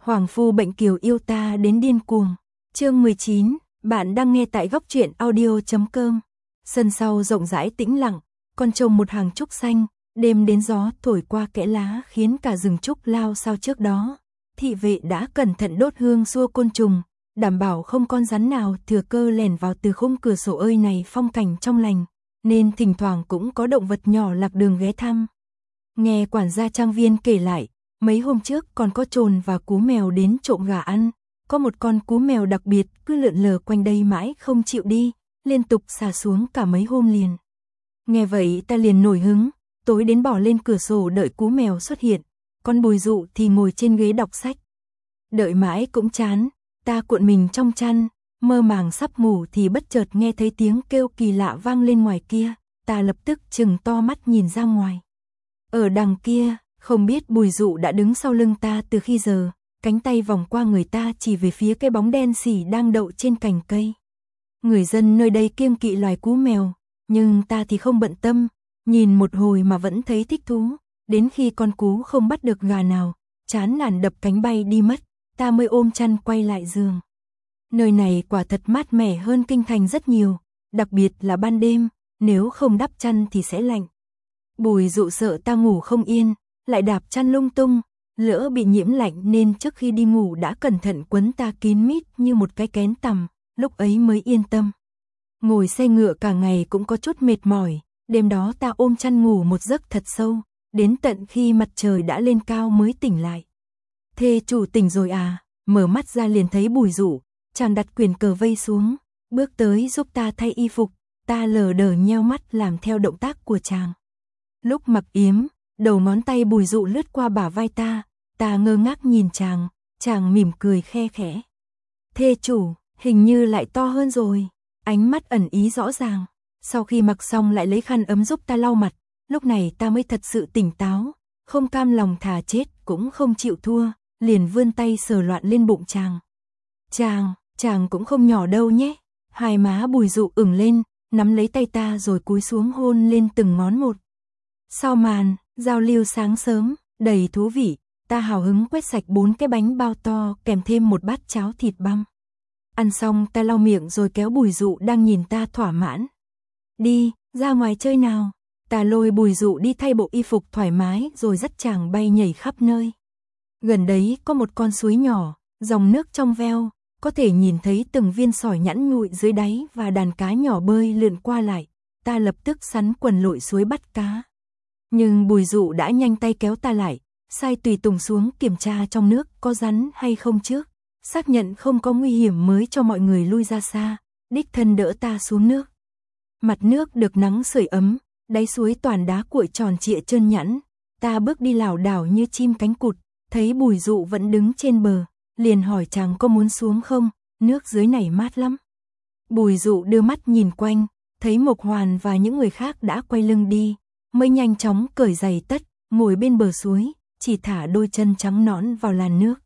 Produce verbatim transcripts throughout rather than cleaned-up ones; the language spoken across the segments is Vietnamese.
Hoàng phu bệnh kiều yêu ta đến điên cuồng. Chương mười chín, bạn đang nghe tại góc truyện audio chấm com. Sân sau rộng rãi tĩnh lặng, con trồng một hàng trúc xanh, đêm đến gió thổi qua kẽ lá khiến cả rừng trúc lao sao trước đó. Thị vệ đã cẩn thận đốt hương xua côn trùng, đảm bảo không con rắn nào thừa cơ lẻn vào từ khung cửa sổ ơi này phong cảnh trong lành, nên thỉnh thoảng cũng có động vật nhỏ lạc đường ghé thăm. Nghe quản gia trang viên kể lại, mấy hôm trước còn có trồn và cú mèo đến trộm gà ăn, có một con cú mèo đặc biệt cứ lượn lờ quanh đây mãi không chịu đi, liên tục xà xuống cả mấy hôm liền. Nghe vậy ta liền nổi hứng, tối đến bỏ lên cửa sổ đợi cú mèo xuất hiện, con Bùi Dụ thì ngồi trên ghế đọc sách. Đợi mãi cũng chán, ta cuộn mình trong chăn, mơ màng sắp ngủ thì bất chợt nghe thấy tiếng kêu kỳ lạ vang lên ngoài kia, ta lập tức trừng to mắt nhìn ra ngoài. Ở đằng kia, không biết Bùi Dụ đã đứng sau lưng ta từ khi giờ, cánh tay vòng qua người ta chỉ về phía cái bóng đen xỉ đang đậu trên cành cây. Người dân nơi đây kiêng kỵ loài cú mèo, nhưng ta thì không bận tâm, nhìn một hồi mà vẫn thấy thích thú, đến khi con cú không bắt được gà nào, chán nản đập cánh bay đi mất, ta mới ôm chăn quay lại giường. Nơi này quả thật mát mẻ hơn kinh thành rất nhiều, đặc biệt là ban đêm, nếu không đắp chăn thì sẽ lạnh. Bùi Dụ sợ ta ngủ không yên, lại đạp chăn lung tung, lỡ bị nhiễm lạnh nên trước khi đi ngủ đã cẩn thận quấn ta kín mít như một cái kén tằm, lúc ấy mới yên tâm. Ngồi xe ngựa cả ngày cũng có chút mệt mỏi, đêm đó ta ôm chăn ngủ một giấc thật sâu, đến tận khi mặt trời đã lên cao mới tỉnh lại. Thê chủ tỉnh rồi à? Mở mắt ra liền thấy Bùi Dụ, chàng đặt quyền cờ vây xuống, bước tới giúp ta thay y phục, ta lờ đờ nheo mắt làm theo động tác của chàng. Lúc mặc yếm, đầu ngón tay Bùi Dụ lướt qua bả vai ta, ta ngơ ngác nhìn chàng, chàng mỉm cười khe khẽ. Thê chủ, hình như lại to hơn rồi, ánh mắt ẩn ý rõ ràng. Sau khi mặc xong lại lấy khăn ấm giúp ta lau mặt, lúc này ta mới thật sự tỉnh táo, không cam lòng thà chết cũng không chịu thua, liền vươn tay sờ loạn lên bụng chàng. Chàng, chàng cũng không nhỏ đâu nhé. Hai má Bùi Dụ ửng lên, nắm lấy tay ta rồi cúi xuống hôn lên từng ngón một. Sau màn giao lưu sáng sớm đầy thú vị, ta hào hứng quét sạch bốn cái bánh bao to kèm thêm một bát cháo thịt băm. Ăn xong ta lau miệng rồi kéo Bùi Dụ đang nhìn ta thỏa mãn. Đi, ra ngoài chơi nào. Ta lôi Bùi Dụ đi thay bộ y phục thoải mái rồi dắt chàng bay nhảy khắp nơi. Gần đấy có một con suối nhỏ, dòng nước trong veo, có thể nhìn thấy từng viên sỏi nhẵn nhụi dưới đáy và đàn cá nhỏ bơi lượn qua lại. Ta lập tức sắn quần lội suối bắt cá. Nhưng Bùi Dụ đã nhanh tay kéo ta lại, sai tùy tùng xuống kiểm tra trong nước có rắn hay không trước, xác nhận không có nguy hiểm mới cho mọi người lui ra xa, đích thân đỡ ta xuống nước. Mặt nước được nắng sưởi ấm, đáy suối toàn đá cuội tròn trịa trơn nhẵn, ta bước đi lảo đảo như chim cánh cụt, thấy Bùi Dụ vẫn đứng trên bờ, liền hỏi chàng có muốn xuống không, nước dưới này mát lắm. Bùi Dụ đưa mắt nhìn quanh, thấy Mộc Hoàn và những người khác đã quay lưng đi, mới nhanh chóng cởi giày tất, ngồi bên bờ suối, chỉ thả đôi chân trắng nõn vào làn nước.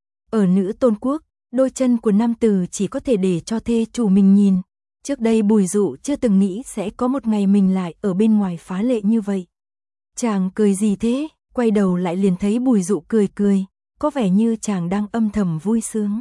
Ở nữ tôn quốc, đôi chân của nam tử chỉ có thể để cho thê chủ mình nhìn. Trước đây Bùi Dụ chưa từng nghĩ sẽ có một ngày mình lại ở bên ngoài phá lệ như vậy. Chàng cười gì thế? Quay đầu lại liền thấy Bùi Dụ cười cười, có vẻ như chàng đang âm thầm vui sướng.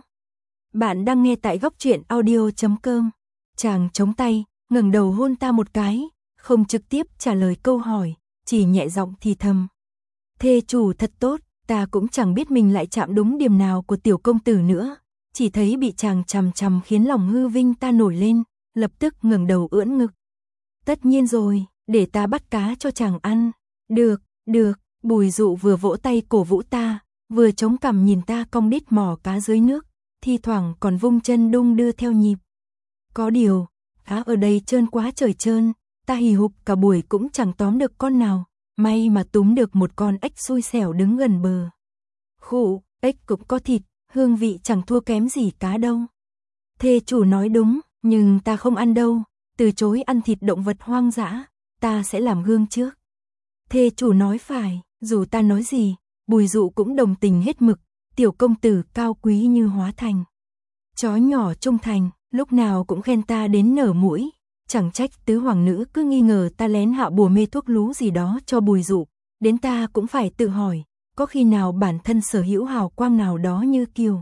Bạn đang nghe tại góc truyện audio chấm com. Chàng chống tay, ngẩng đầu hôn ta một cái, không trực tiếp trả lời câu hỏi, chỉ nhẹ giọng thì thầm. Thê chủ thật tốt, ta cũng chẳng biết mình lại chạm đúng điểm nào của tiểu công tử nữa, chỉ thấy bị chàng chằm chằm khiến lòng hư vinh ta nổi lên, lập tức ngẩng đầu ưỡn ngực. Tất nhiên rồi, để ta bắt cá cho chàng ăn. Được, được, Bùi Dụ vừa vỗ tay cổ vũ ta, vừa chống cằm nhìn ta cong đít mò cá dưới nước, thi thoảng còn vung chân đung đưa theo nhịp. Có điều, cá ở đây trơn quá trời trơn, ta hì hục cả buổi cũng chẳng tóm được con nào, may mà túm được một con ếch xui xẻo đứng gần bờ. Khụ, ếch cũng có thịt, hương vị chẳng thua kém gì cá đâu. Thê chủ nói đúng, nhưng ta không ăn đâu, từ chối ăn thịt động vật hoang dã, ta sẽ làm gương trước. Thê chủ nói phải, dù ta nói gì, Bùi Dụ cũng đồng tình hết mực, tiểu công tử cao quý như hóa thành. Chó nhỏ trung thành, lúc nào cũng khen ta đến nở mũi, chẳng trách tứ hoàng nữ cứ nghi ngờ ta lén hạ bùa mê thuốc lú gì đó cho Bùi Dụ, đến ta cũng phải tự hỏi, có khi nào bản thân sở hữu hào quang nào đó như Kiều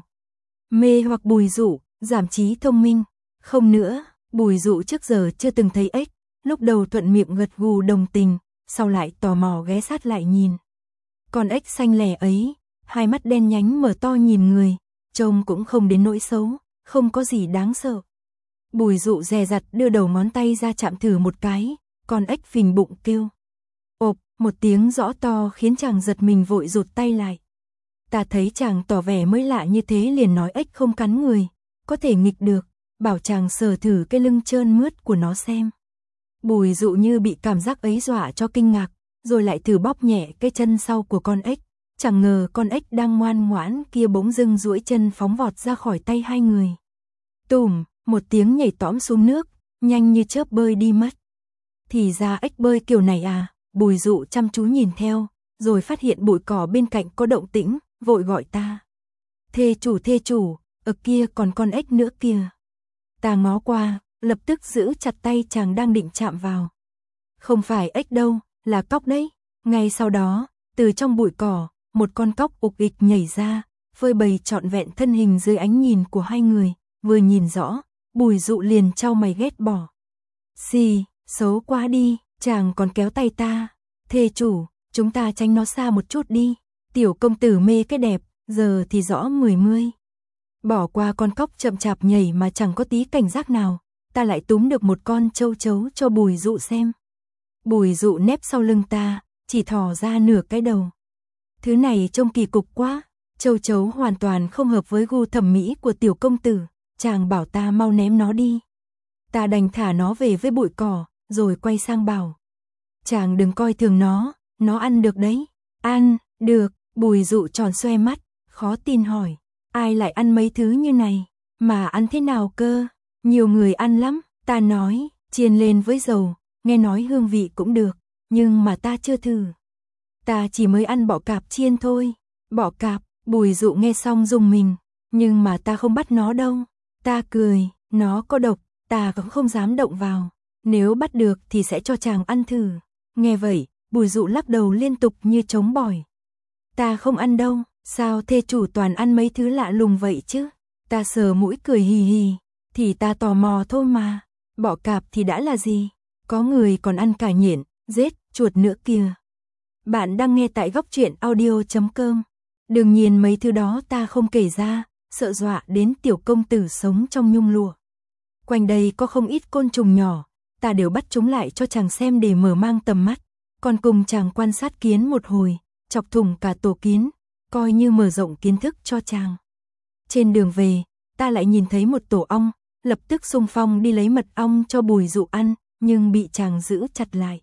Mê hoặc Bùi Dụ, giảm trí thông minh. Không nữa, Bùi Dụ trước giờ chưa từng thấy ếch, lúc đầu thuận miệng gật gù đồng tình, sau lại tò mò ghé sát lại nhìn. Con ếch xanh lẻ ấy, hai mắt đen nhánh mở to nhìn người, trông cũng không đến nỗi xấu, không có gì đáng sợ. Bùi Dụ dè dặt đưa đầu ngón tay ra chạm thử một cái, con ếch phình bụng kêu. Ộp, một tiếng rõ to khiến chàng giật mình vội rụt tay lại. Ta thấy chàng tỏ vẻ mới lạ như thế liền nói ếch không cắn người, có thể nghịch được, bảo chàng sờ thử cái lưng trơn mướt của nó xem. Bùi Dụ như bị cảm giác ấy dọa cho kinh ngạc, rồi lại thử bóp nhẹ cái chân sau của con ếch. Chẳng ngờ con ếch đang ngoan ngoãn kia bỗng dưng duỗi chân phóng vọt ra khỏi tay hai người. Tùm, một tiếng nhảy tõm xuống nước, nhanh như chớp bơi đi mất. Thì ra ếch bơi kiểu này à, Bùi Dụ chăm chú nhìn theo, rồi phát hiện bụi cỏ bên cạnh có động tĩnh, vội gọi ta. Thê chủ thê chủ, ở kia còn con ếch nữa kìa. Ta ngó qua, lập tức giữ chặt tay chàng đang định chạm vào. Không phải ếch đâu, là cóc đấy. Ngay sau đó, từ trong bụi cỏ, một con cóc ục ịch nhảy ra, phơi bày trọn vẹn thân hình dưới ánh nhìn của hai người, vừa nhìn rõ, Bùi Dụ liền chau mày ghét bỏ. Xì, xấu quá đi, chàng còn kéo tay ta. Thê chủ, chúng ta tránh nó xa một chút đi. Tiểu công tử mê cái đẹp, giờ thì rõ mười mươi. Bỏ qua con cóc chậm chạp nhảy mà chẳng có tí cảnh giác nào, ta lại túm được một con châu chấu cho Bùi Dụ xem. Bùi Dụ nép sau lưng ta, chỉ thò ra nửa cái đầu. Thứ này trông kỳ cục quá, châu chấu hoàn toàn không hợp với gu thẩm mỹ của tiểu công tử, chàng bảo ta mau ném nó đi. Ta đành thả nó về với bụi cỏ, rồi quay sang bảo. Chàng đừng coi thường nó, nó ăn được đấy. Ăn, được, Bùi Dụ tròn xoe mắt, khó tin hỏi. Ai lại ăn mấy thứ như này, mà ăn thế nào cơ? Nhiều người ăn lắm, ta nói, chiên lên với dầu, nghe nói hương vị cũng được, nhưng mà ta chưa thử. Ta chỉ mới ăn bọ cạp chiên thôi. Bọ cạp, Bùi Dụ nghe xong rùng mình, nhưng mà ta không bắt nó đâu. Ta cười, nó có độc, ta cũng không dám động vào. Nếu bắt được thì sẽ cho chàng ăn thử. Nghe vậy, Bùi Dụ lắc đầu liên tục như trống bỏi. Ta không ăn đâu, sao thê chủ toàn ăn mấy thứ lạ lùng vậy chứ? Ta sờ mũi cười hì hì, thì ta tò mò thôi mà. Bọ cạp thì đã là gì? Có người còn ăn cả nhện, rết, chuột nữa kìa. Bạn đang nghe tại góc truyện audio chấm com. Đương nhiên mấy thứ đó ta không kể ra, sợ dọa đến tiểu công tử sống trong nhung lụa. Quanh đây có không ít côn trùng nhỏ, ta đều bắt chúng lại cho chàng xem để mở mang tầm mắt. Còn cùng chàng quan sát kiến một hồi, chọc thủng cả tổ kiến, coi như mở rộng kiến thức cho chàng. Trên đường về, ta lại nhìn thấy một tổ ong, lập tức xung phong đi lấy mật ong cho Bùi Dụ ăn, nhưng bị chàng giữ chặt lại.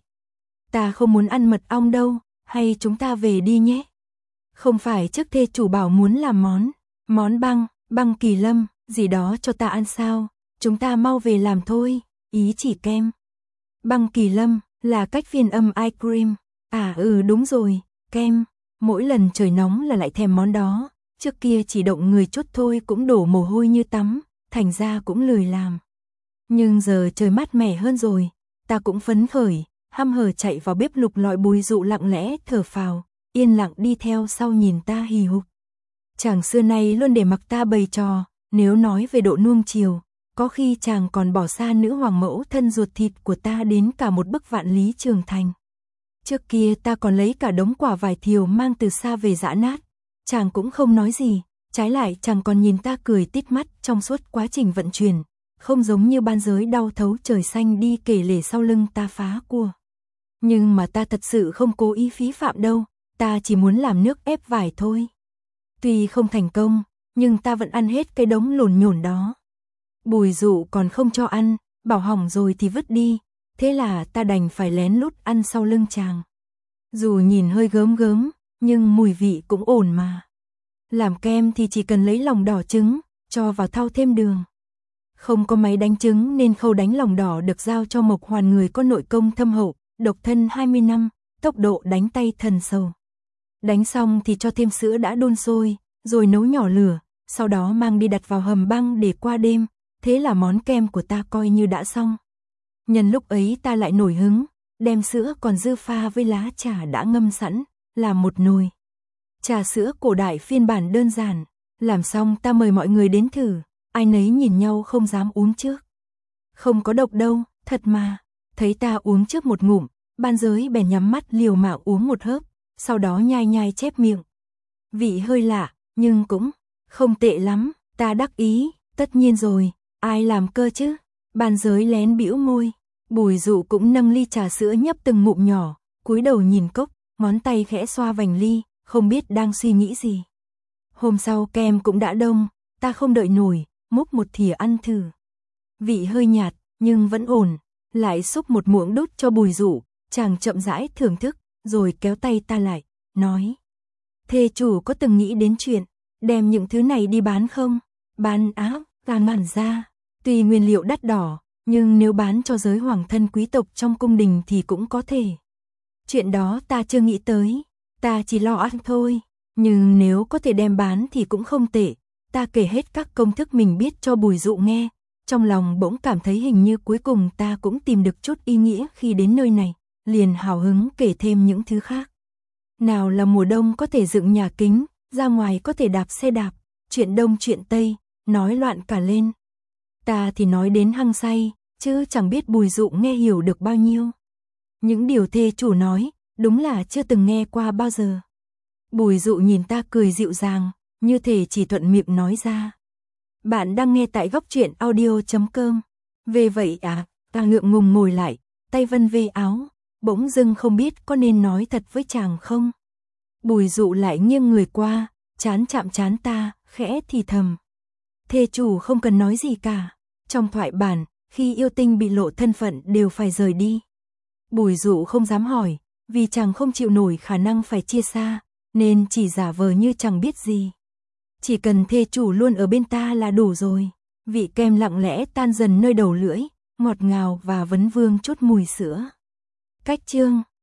Ta không muốn ăn mật ong đâu, hay chúng ta về đi nhé. Không phải trước thê chủ bảo muốn làm món, món băng, băng kỳ lâm, gì đó cho ta ăn sao, chúng ta mau về làm thôi, ý chỉ kem. Băng kỳ lâm, là cách phiên âm ice cream, à ừ đúng rồi, kem, mỗi lần trời nóng là lại thèm món đó, trước kia chỉ động người chút thôi cũng đổ mồ hôi như tắm, thành ra cũng lười làm. Nhưng giờ trời mát mẻ hơn rồi, ta cũng phấn khởi, hăm hở chạy vào bếp lục lọi. Bùi Dụ lặng lẽ thở phào, yên lặng đi theo sau nhìn ta hì hục. Chàng xưa nay luôn để mặc ta bày trò, nếu nói về độ nuông chiều, có khi chàng còn bỏ xa nữ hoàng mẫu thân ruột thịt của ta đến cả một bức vạn lý trường thành. Trước kia ta còn lấy cả đống quả vải thiều mang từ xa về giã nát, chàng cũng không nói gì, trái lại chàng còn nhìn ta cười tít mắt trong suốt quá trình vận chuyển, không giống như ban giới đau thấu trời xanh đi kể lể sau lưng ta phá cua. Nhưng mà ta thật sự không cố ý phí phạm đâu, ta chỉ muốn làm nước ép vải thôi. Tuy không thành công, nhưng ta vẫn ăn hết cái đống lổn nhổn đó. Bùi Dụ còn không cho ăn, bảo hỏng rồi thì vứt đi, thế là ta đành phải lén lút ăn sau lưng chàng. Dù nhìn hơi gớm gớm, nhưng mùi vị cũng ổn mà. Làm kem thì chỉ cần lấy lòng đỏ trứng, cho vào thau thêm đường. Không có máy đánh trứng nên khâu đánh lòng đỏ được giao cho Mộc Hoàn, người có nội công thâm hậu, độc thân hai mươi năm, tốc độ đánh tay thần sầu. Đánh xong thì cho thêm sữa đã đun sôi, rồi nấu nhỏ lửa, sau đó mang đi đặt vào hầm băng để qua đêm, thế là món kem của ta coi như đã xong. Nhân lúc ấy ta lại nổi hứng, đem sữa còn dư pha với lá trà đã ngâm sẵn, làm một nồi. Trà sữa cổ đại phiên bản đơn giản. Làm xong ta mời mọi người đến thử. Ai nấy nhìn nhau không dám uống trước. Không có độc đâu, thật mà. Thấy ta uống trước một ngụm, Ban Giới bèn nhắm mắt liều mạng uống một hớp, sau đó nhai nhai chép miệng. Vị hơi lạ, nhưng cũng không tệ lắm. Ta đắc ý, tất nhiên rồi, ai làm cơ chứ? Ban Giới lén bĩu môi. Bùi Dụ cũng nâng ly trà sữa nhấp từng ngụm nhỏ, cúi đầu nhìn cốc, ngón tay khẽ xoa vành ly, không biết đang suy nghĩ gì. Hôm sau kem cũng đã đông, ta không đợi nổi, múc một thìa ăn thử. Vị hơi nhạt, nhưng vẫn ổn, lại xúc một muỗng đút cho Bùi Dụ, chàng chậm rãi thưởng thức, rồi kéo tay ta lại, nói. Thê chủ có từng nghĩ đến chuyện, đem những thứ này đi bán không? Bán áo, ta ngẩn ra, tuy nguyên liệu đắt đỏ, nhưng nếu bán cho giới hoàng thân quý tộc trong cung đình thì cũng có thể. Chuyện đó ta chưa nghĩ tới, ta chỉ lo ăn thôi, nhưng nếu có thể đem bán thì cũng không tệ. Ta kể hết các công thức mình biết cho Bùi Dụ nghe, trong lòng bỗng cảm thấy hình như cuối cùng ta cũng tìm được chút ý nghĩa khi đến nơi này, liền hào hứng kể thêm những thứ khác. Nào là mùa đông có thể dựng nhà kính, ra ngoài có thể đạp xe đạp, chuyện đông chuyện tây, nói loạn cả lên. Ta thì nói đến hăng say, chứ chẳng biết Bùi Dụ nghe hiểu được bao nhiêu. Những điều thê chủ nói, đúng là chưa từng nghe qua bao giờ. Bùi Dụ nhìn ta cười dịu dàng, như thể chỉ thuận miệng nói ra. Bạn đang nghe tại góc truyện audio chấm com. Về vậy à, ta ngượng ngùng ngồi lại, tay vân vê áo, bỗng dưng không biết có nên nói thật với chàng không. Bùi Dụ lại nghiêng người qua, chán chạm chán ta, khẽ thì thầm. Thê chủ không cần nói gì cả. Trong thoại bản, khi yêu tinh bị lộ thân phận đều phải rời đi. Bùi Dụ không dám hỏi, vì chàng không chịu nổi khả năng phải chia xa, nên chỉ giả vờ như chẳng biết gì. Chỉ cần thê chủ luôn ở bên ta là đủ rồi. Vị kem lặng lẽ tan dần nơi đầu lưỡi, ngọt ngào và vấn vương chút mùi sữa. Cách chương